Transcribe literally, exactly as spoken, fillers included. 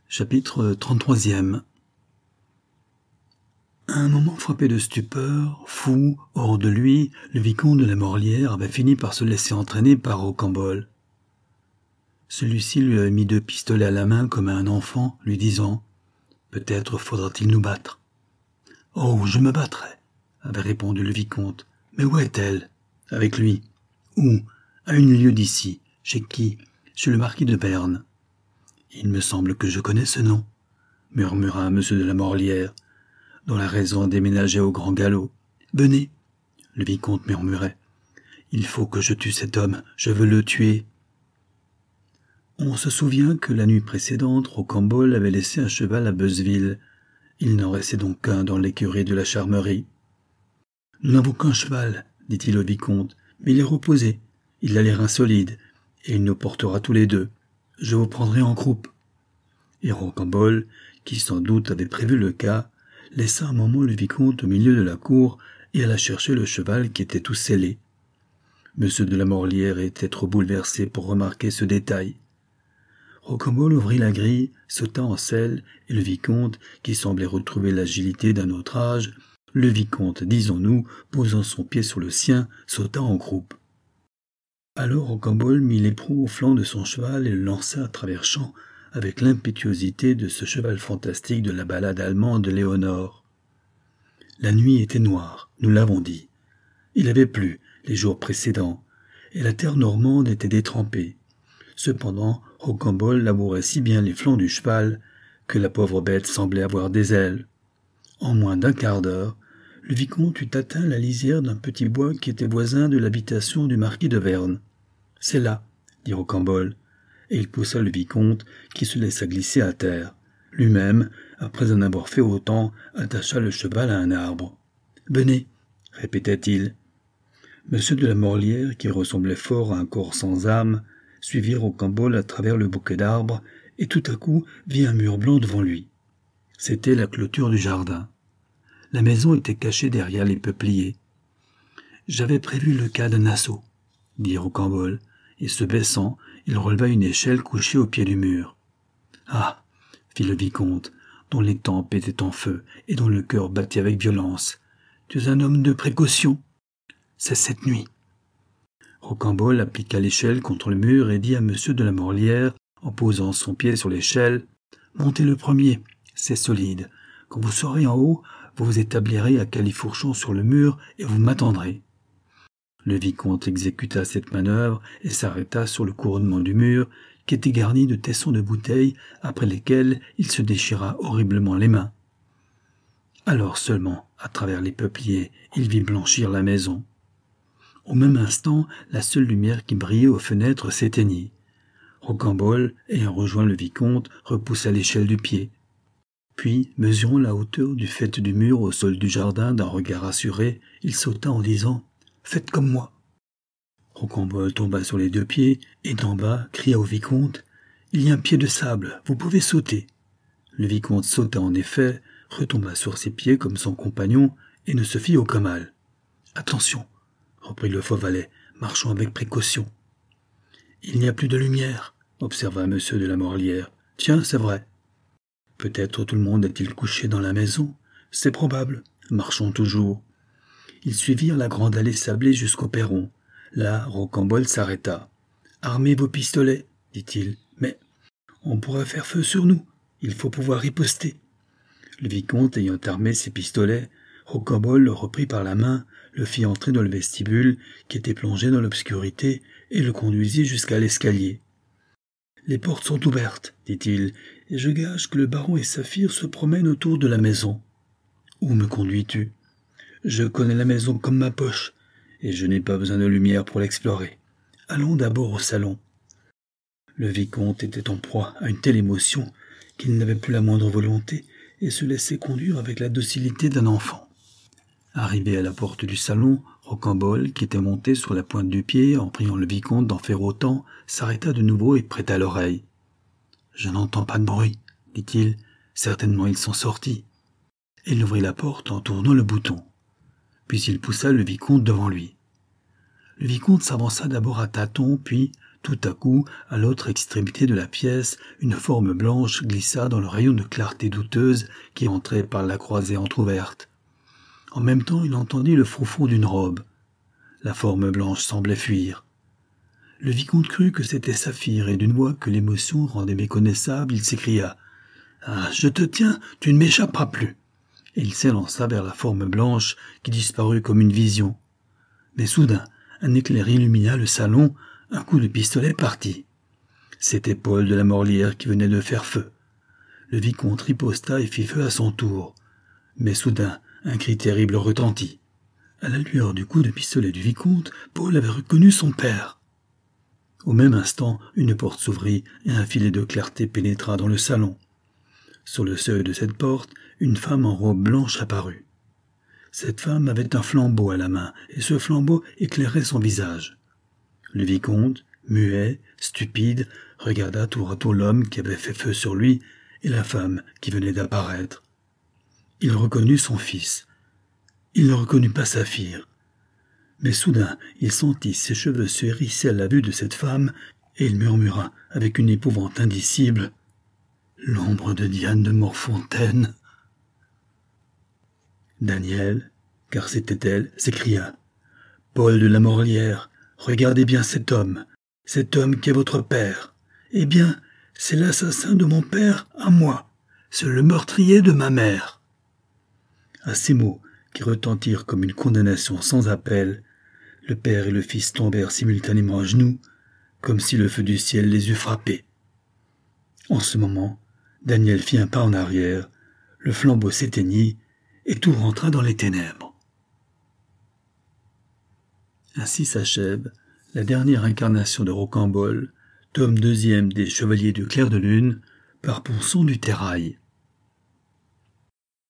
Chapitre trente-trois. À un moment frappé de stupeur, fou, hors de lui, le vicomte de la Morlière avait fini par se laisser entraîner par Rocambole. Celui-ci lui avait mis deux pistolets à la main comme à un enfant, lui disant « Peut-être faudra-t-il nous battre. »« Oh, je me battrai » avait répondu le vicomte. « Mais où est-elle ?»« Avec lui. »« Où ? » ?»« À une lieue d'ici. »« Chez qui ? » ?»« Chez le marquis de Berne. »« Il me semble que je connais ce nom, » murmura M. de la Morlière, dont la raison déménageait au grand galop. « Venez !» le vicomte murmurait. « Il faut que je tue cet homme, je veux le tuer. » On se souvient que la nuit précédente, Rocambole avait laissé un cheval à Beuzeville. Il n'en restait donc qu'un dans l'écurie de la Charmerie. « Nous n'avons qu'un cheval, » dit-il au vicomte, « mais il est reposé. Il a l'air insolide, et il nous portera tous les deux. Je vous prendrai en croupe. » Et Rocambole, qui sans doute avait prévu le cas, laissa un moment le vicomte au milieu de la cour et alla chercher le cheval qui était tout sellé. Monsieur de la Morlière était trop bouleversé pour remarquer ce détail. Rocambole ouvrit la grille, sauta en selle, et le vicomte, qui semblait retrouver l'agilité d'un autre âge, le vicomte, disons-nous, posant son pied sur le sien, sauta en croupe. Alors Rocambole mit l'éperon au flanc de son cheval et le lança à travers champs avec l'impétuosité de ce cheval fantastique de la ballade allemande de Léonore. La nuit était noire, nous l'avons dit. Il avait plu les jours précédents, et la terre normande était détrempée. Cependant, Rocambole labourait si bien les flancs du cheval que la pauvre bête semblait avoir des ailes. En moins d'un quart d'heure, le vicomte eut atteint la lisière d'un petit bois qui était voisin de l'habitation du marquis de Verne. « C'est là, » dit Rocambole, et il poussa le vicomte qui se laissa glisser à terre. Lui-même, après en avoir fait autant, attacha le cheval à un arbre. « Venez » répétait-il. Monsieur de la Morlière, qui ressemblait fort à un corps sans âme, suivit Rocambole à travers le bouquet d'arbres et tout à coup vit un mur blanc devant lui. C'était la clôture du jardin. La maison était cachée derrière les peupliers. « J'avais prévu le cas d'un assaut, » dit Rocambole, et se baissant, il releva une échelle couchée au pied du mur. « Ah !» fit le vicomte, dont les tempes étaient en feu et dont le cœur battait avec violence. « Tu es un homme de précaution. C'est cette nuit. » Rocambole appliqua l'échelle contre le mur et dit à Monsieur de la Morlière, en posant son pied sur l'échelle, « Montez le premier, c'est solide. Quand vous serez en haut, vous vous établirez à califourchon sur le mur et vous m'attendrez. » Le vicomte exécuta cette manœuvre et s'arrêta sur le couronnement du mur, qui était garni de tessons de bouteilles, après lesquels il se déchira horriblement les mains. Alors seulement, à travers les peupliers, il vit blanchir la maison. Au même instant, la seule lumière qui brillait aux fenêtres s'éteignit. Rocambole, ayant rejoint le vicomte, repoussa l'échelle du pied. Puis, mesurant la hauteur du faîte du mur au sol du jardin d'un regard assuré, il sauta en disant « Faites comme moi !» Rocambole tomba sur les deux pieds et d'en bas cria au vicomte « Il y a un pied de sable, vous pouvez sauter !» Le vicomte sauta en effet, retomba sur ses pieds comme son compagnon et ne se fit aucun mal. « Attention !» reprit le faux valet, marchons avec précaution. « Il n'y a plus de lumière, » observa Monsieur de la Morlière. « Tiens, c'est vrai. Peut-être tout le monde est-il couché dans la maison. C'est probable. Marchons toujours. » Ils suivirent la grande allée sablée jusqu'au perron. Là, Rocambole s'arrêta. « Armez vos pistolets, » dit-il. « Mais on pourrait faire feu sur nous. Il faut pouvoir riposter. » Le vicomte ayant armé ses pistolets, Rocambole le reprit par la main, le fit entrer dans le vestibule, qui était plongé dans l'obscurité, et le conduisit jusqu'à l'escalier. « Les portes sont ouvertes, » dit-il, « et je gage que le baron et Saphir se promènent autour de la maison. »« Où me conduis-tu ? » ?»« Je connais la maison comme ma poche, et je n'ai pas besoin de lumière pour l'explorer. Allons d'abord au salon. » Le vicomte était en proie à une telle émotion qu'il n'avait plus la moindre volonté et se laissait conduire avec la docilité d'un enfant. Arrivé à la porte du salon, Rocambole, qui était monté sur la pointe du pied en priant le vicomte d'en faire autant, s'arrêta de nouveau et prêta l'oreille. « Je n'entends pas de bruit, » dit-il. « Certainement ils sont sortis. » Et il ouvrit la porte en tournant le bouton. Puis il poussa le vicomte devant lui. Le vicomte s'avança d'abord à tâtons, puis, Tout à coup, à l'autre extrémité de la pièce, une forme blanche glissa dans le rayon de clarté douteuse qui entrait par la croisée entr'ouverte. En même temps, il entendit le froufrou d'une robe. La forme blanche semblait fuir. Le vicomte crut que c'était Saphir, et d'une voix que l'émotion rendait méconnaissable, il s'écria « Ah, je te tiens, tu ne m'échapperas plus !» Et il s'élança vers la forme blanche qui disparut comme une vision. Mais soudain, un éclair illumina le salon, un coup de pistolet partit. C'était Paul de la Morlière qui venait de faire feu. Le vicomte riposta et fit feu à son tour. Mais soudain, un cri terrible retentit. À la lueur du coup de pistolet du vicomte, Paul avait reconnu son père. Au même instant, une porte s'ouvrit et un filet de clarté pénétra dans le salon. Sur le seuil de cette porte, une femme en robe blanche apparut. Cette femme avait un flambeau à la main, et ce flambeau éclairait son visage. Le vicomte, muet, stupide, regarda tour à tour l'homme qui avait fait feu sur lui et la femme qui venait d'apparaître. Il reconnut son fils. Il ne reconnut pas Saphir. Mais soudain, il sentit ses cheveux se hérisser à la vue de cette femme, et il murmura avec une épouvante indicible « L'ombre de Diane de Morfontaine !» Daniel, car c'était elle, s'écria « Paul de la Morlière, regardez bien cet homme, cet homme qui est votre père. Eh bien, c'est l'assassin de mon père à moi, c'est le meurtrier de ma mère. » À ces mots, qui retentirent comme une condamnation sans appel, le père et le fils tombèrent simultanément à genoux, comme si le feu du ciel les eût frappés. En ce moment, Daniel fit un pas en arrière, le flambeau s'éteignit, et tout rentra dans les ténèbres. Ainsi s'achève la dernière incarnation de Rocambole, tome deuxième des Chevaliers du Clair de Lune, par Ponson du Terrail.